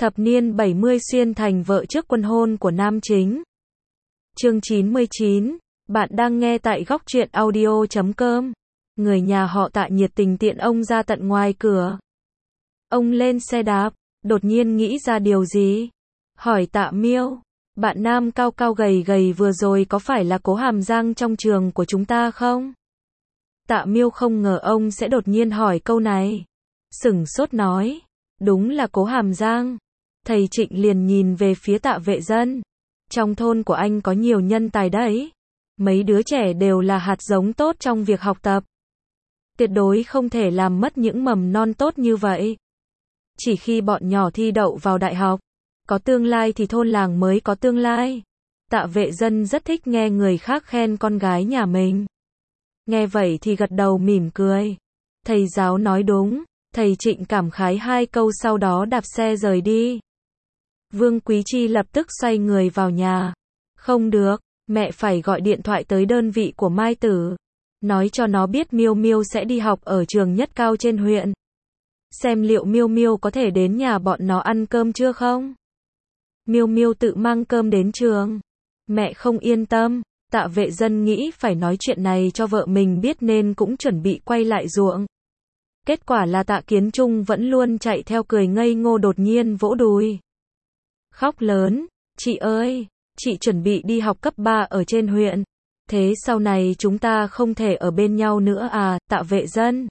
Thập niên 70 xuyên thành vợ trước quân hôn của nam chính. Chương 99, bạn đang nghe tại góc truyện audio.com. Người nhà họ Tạ nhiệt tình tiện ông ra tận ngoài cửa. Ông lên xe đạp, đột nhiên nghĩ ra điều gì? Hỏi Tạ Miêu, bạn nam cao cao gầy gầy vừa rồi có phải là Cố Hàm Giang trong trường của chúng ta không? Tạ Miêu không ngờ ông sẽ đột nhiên hỏi câu này. Sửng sốt nói, đúng là Cố Hàm Giang. Thầy Trịnh liền nhìn về phía Tạ Vệ Dân. Trong thôn của anh có nhiều nhân tài đấy. Mấy đứa trẻ đều là hạt giống tốt trong việc học tập. Tuyệt đối không thể làm mất những mầm non tốt như vậy. Chỉ khi bọn nhỏ thi đậu vào đại học, có tương lai thì thôn làng mới có tương lai. Tạ Vệ Dân rất thích nghe người khác khen con gái nhà mình. Nghe vậy thì gật đầu mỉm cười. Thầy giáo nói đúng. Thầy Trịnh cảm khái hai câu sau đó đạp xe rời đi. Vương Quý Chi lập tức xoay người vào nhà. Không được, mẹ phải gọi điện thoại tới đơn vị của Mai Tử. Nói cho nó biết Miêu Miêu sẽ đi học ở trường nhất cao trên huyện. Xem liệu Miêu Miêu có thể đến nhà bọn nó ăn cơm chưa không? Miêu Miêu tự mang cơm đến trường. Mẹ không yên tâm. Tạ Vệ Dân nghĩ phải nói chuyện này cho vợ mình biết nên cũng chuẩn bị quay lại ruộng. Kết quả là Tạ Kiến Trung vẫn luôn chạy theo cười ngây ngô đột nhiên vỗ đùi. Khóc lớn, chị ơi, chị chuẩn bị đi học cấp 3 ở trên huyện. Thế sau này chúng ta không thể ở bên nhau nữa à, Tạ Vệ Dân?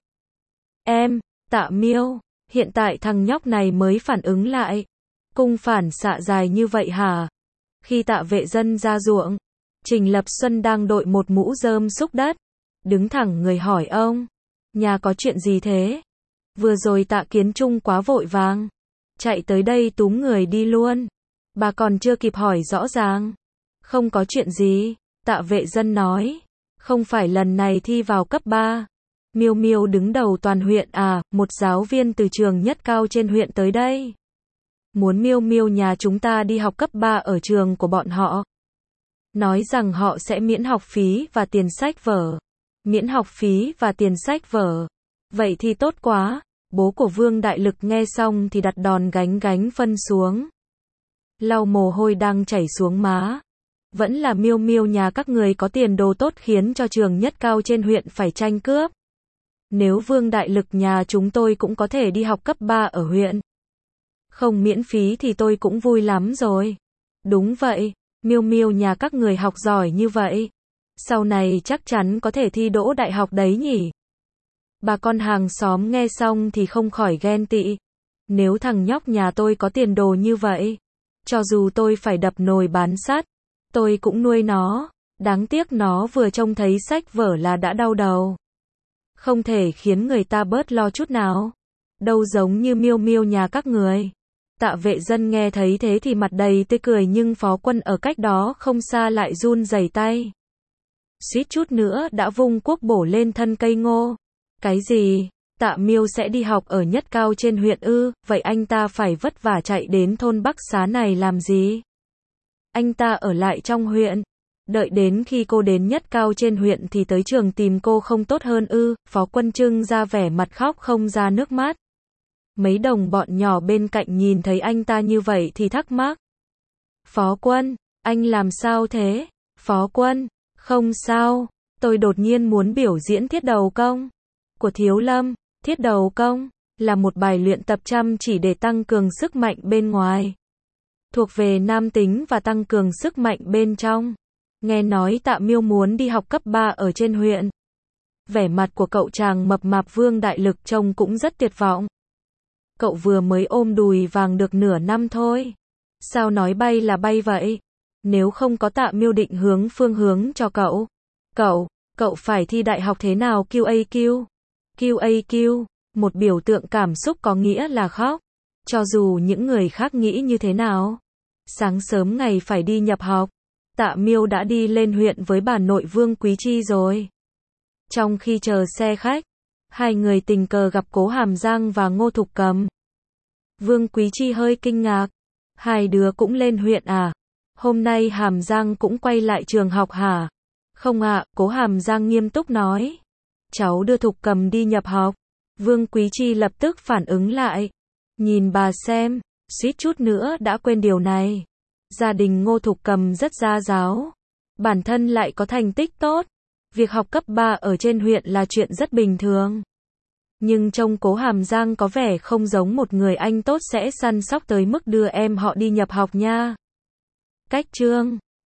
Em, Tạ Miêu, hiện tại thằng nhóc này mới phản ứng lại. Cung phản xạ dài như vậy hả? Khi Tạ Vệ Dân ra ruộng, Trình Lập Xuân đang đội một mũ rơm xúc đất. Đứng thẳng người hỏi ông, nhà có chuyện gì thế? Vừa rồi Tạ Kiến Trung quá vội vàng. Chạy tới đây túm người đi luôn. Bà còn chưa kịp hỏi rõ ràng. Không có chuyện gì, Tạ Vệ Dân nói. Không phải lần này thi vào cấp 3. Miêu Miêu đứng đầu toàn huyện à, một giáo viên từ trường nhất cao trên huyện tới đây. Muốn Miêu Miêu nhà chúng ta đi học cấp 3 ở trường của bọn họ. Nói rằng họ sẽ miễn học phí và tiền sách vở. Miễn học phí và tiền sách vở. Vậy thì tốt quá. Bố của Vương Đại Lực nghe xong thì đặt đòn gánh phân xuống. Lau mồ hôi đang chảy xuống má. Vẫn là Miêu Miêu nhà các người có tiền đồ tốt khiến cho trường nhất cao trên huyện phải tranh cướp. Nếu Vương Đại Lực nhà chúng tôi cũng có thể đi học cấp 3 ở huyện. Không miễn phí thì tôi cũng vui lắm rồi. Đúng vậy, Miêu Miêu nhà các người học giỏi như vậy. Sau này chắc chắn có thể thi đỗ đại học đấy nhỉ. Bà con hàng xóm nghe xong thì không khỏi ghen tị. Nếu thằng nhóc nhà tôi có tiền đồ như vậy, cho dù tôi phải đập nồi bán sắt, tôi cũng nuôi nó. Đáng tiếc nó vừa trông thấy sách vở là đã đau đầu. Không thể khiến người ta bớt lo chút nào. Đâu giống như Miêu Miêu nhà các người. Tạ Vệ Dân nghe thấy thế thì mặt đầy tươi cười nhưng Phó Quân ở cách đó không xa lại run rẩy tay. Suýt chút nữa đã vung cuốc bổ lên thân cây ngô. Cái gì? Tạ Miêu sẽ đi học ở nhất cao trên huyện ư? Vậy anh ta phải vất vả chạy đến thôn Bắc Xá này làm gì? Anh ta ở lại trong huyện. Đợi đến khi cô đến nhất cao trên huyện thì tới trường tìm cô không tốt hơn ư? Phó Quân trưng ra vẻ mặt khóc không ra nước mắt. Mấy đồng bọn nhỏ bên cạnh nhìn thấy anh ta như vậy thì thắc mắc. Phó Quân, anh làm sao thế? Phó Quân, không sao, tôi đột nhiên muốn biểu diễn thiết đầu công của Thiếu Lâm. Thiết đầu công là một bài luyện tập chăm chỉ để tăng cường sức mạnh bên ngoài, thuộc về nam tính và tăng cường sức mạnh bên trong. Nghe nói Tạ Miêu muốn đi học cấp 3 ở trên huyện. Vẻ mặt của cậu chàng mập mạp Vương Đại Lực trông cũng rất tuyệt vọng. Cậu vừa mới ôm đùi vàng được nửa năm thôi. Sao nói bay là bay vậy? Nếu không có Tạ Miêu định hướng phương hướng cho cậu. Cậu phải thi đại học thế nào QAQ? QAQ, một biểu tượng cảm xúc có nghĩa là khóc. Cho dù những người khác nghĩ như thế nào. Sáng sớm ngày phải đi nhập học. Tạ Miêu đã đi lên huyện với bà nội Vương Quý Chi rồi. Trong khi chờ xe khách, hai người tình cờ gặp Cố Hàm Giang và Ngô Thục Cầm. Vương Quý Chi hơi kinh ngạc. Hai đứa cũng lên huyện à? Hôm nay Hàm Giang cũng quay lại trường học hả? Không ạ, Cố Hàm Giang nghiêm túc nói. Cháu đưa Thục Cầm đi nhập học. Vương Quý Chi lập tức phản ứng lại. Nhìn bà xem, suýt chút nữa đã quên điều này. Gia đình Ngô Thục Cầm rất gia giáo. Bản thân lại có thành tích tốt. Việc học cấp 3 ở trên huyện là chuyện rất bình thường. Nhưng trông Cố Hàm Giang có vẻ không giống một người anh tốt sẽ săn sóc tới mức đưa em họ đi nhập học nha. Cách chương